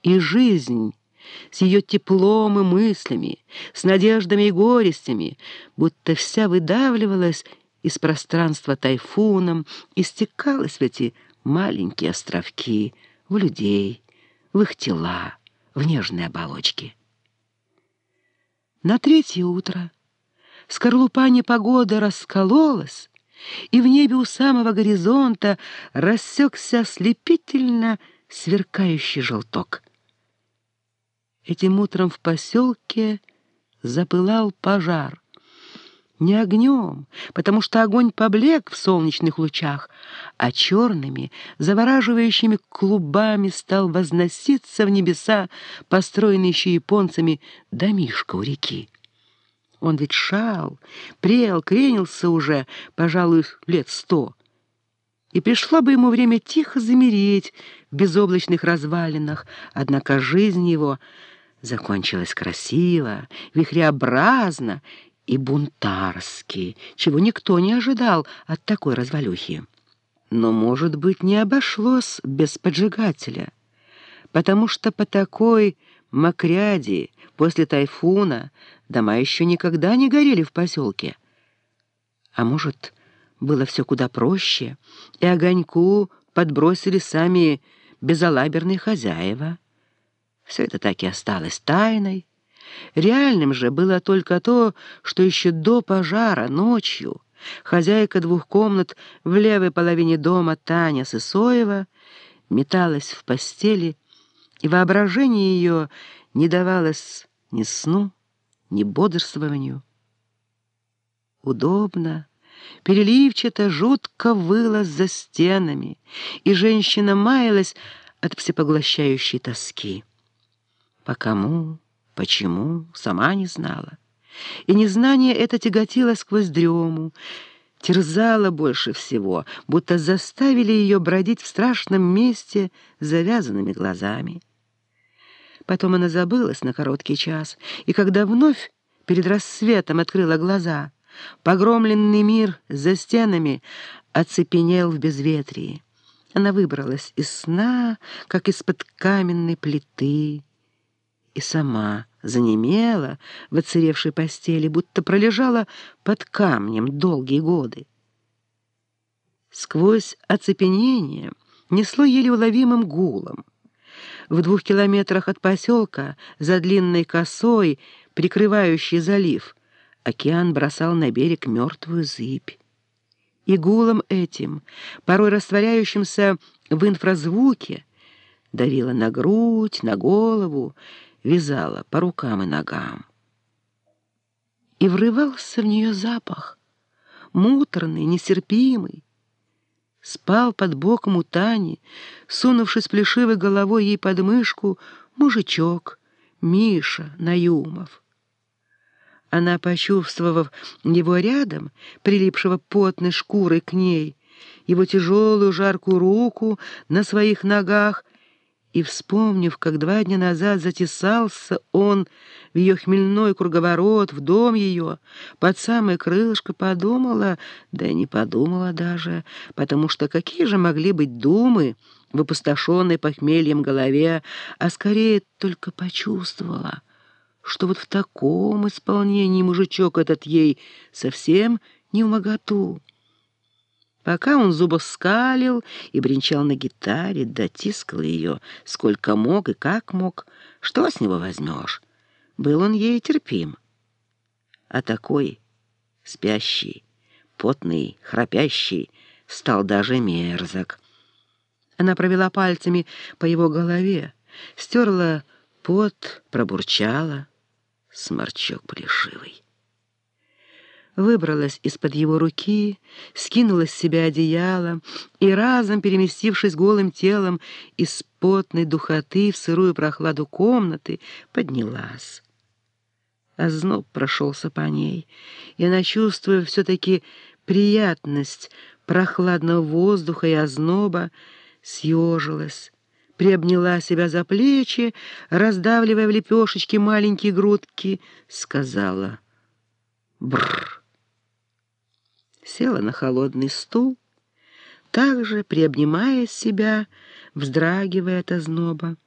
И жизнь с ее теплом и мыслями, с надеждами и горестями, будто вся выдавливалась из пространства тайфуном и стекалась в эти маленькие островки, в людей, в их тела, в нежные оболочки. На третье утро скорлупа непогоды раскололась, и в небе у самого горизонта рассекся ослепительно сверкающий желток. Этим утром в поселке запылал пожар. Не огнем, потому что огонь поблек в солнечных лучах, а черными, завораживающими клубами стал возноситься в небеса, построенный еще японцами, домишко у реки. Он ведь шал, прел, кренился уже, пожалуй, лет 100. И пришло бы ему время тихо замереть в безоблачных развалинах, однако жизнь его закончилась красиво, вихреобразно и бунтарски, чего никто не ожидал от такой развалюхи. Но, может быть, не обошлось без поджигателя, потому что по такой мокряди после тайфуна дома еще никогда не горели в поселке. А может, было все куда проще, и огоньку подбросили сами безалаберные хозяева. Все это так и осталось тайной. Реальным же было только то, что еще до пожара ночью хозяйка 2 комнат в левой половине дома Таня Сысоева металась в постели, и воображение ее не давалось ни сну, ни бодрствованию. Удобно, переливчато, жутко выло за стенами, и женщина маялась от всепоглощающей тоски. По кому, почему, сама не знала. И незнание это тяготило сквозь дрему, терзало больше всего, будто заставили ее бродить в страшном месте с завязанными глазами. Потом она забылась на короткий час, и когда вновь перед рассветом открыла глаза, погромленный мир за стенами оцепенел в безветрии. Она выбралась из сна, как из-под каменной плиты, и сама занемела в оцаревшей постели, будто пролежала под камнем долгие годы. Сквозь оцепенение несло еле уловимым гулом. В 2 километрах от поселка, за длинной косой, прикрывающей залив, океан бросал на берег мертвую зыбь. И гулом этим, порой растворяющимся в инфразвуке, давила на грудь, на голову, вязала по рукам и ногам. И врывался в нее запах, муторный, нестерпимый. Спал под боком у Тани, сунувшись плешивой головой ей под мышку, мужичок, Миша Наюмов. Она, почувствовав его рядом, прилипшего потной шкурой к ней, его тяжелую жаркую руку на своих ногах, и, вспомнив, как 2 дня назад затесался он в ее хмельной круговорот, в дом ее, под самое крылышко, подумала, да и не подумала даже, потому что какие же могли быть думы в опустошенной похмельем голове, а скорее только почувствовала, что вот в таком исполнении мужичок этот ей совсем не вмоготу. Пока он зубы скалил и бренчал на гитаре, дотискал ее, сколько мог и как мог, что с него возьмешь? Был он ей терпим. А такой, спящий, потный, храпящий, стал даже мерзок. Она провела пальцами по его голове, стерла пот, пробурчала. Сморчок плешивый. Выбралась из-под его руки, скинула с себя одеяло и, разом переместившись голым телом из потной духоты в сырую прохладу комнаты, поднялась. Озноб прошелся по ней, и она, чувствуя все-таки приятность прохладного воздуха и озноба, съежилась, приобняла себя за плечи, раздавливая в лепешечки маленькие грудки, сказала «бррр». Села на холодный стул, также приобнимая себя, вздрагивая от озноба.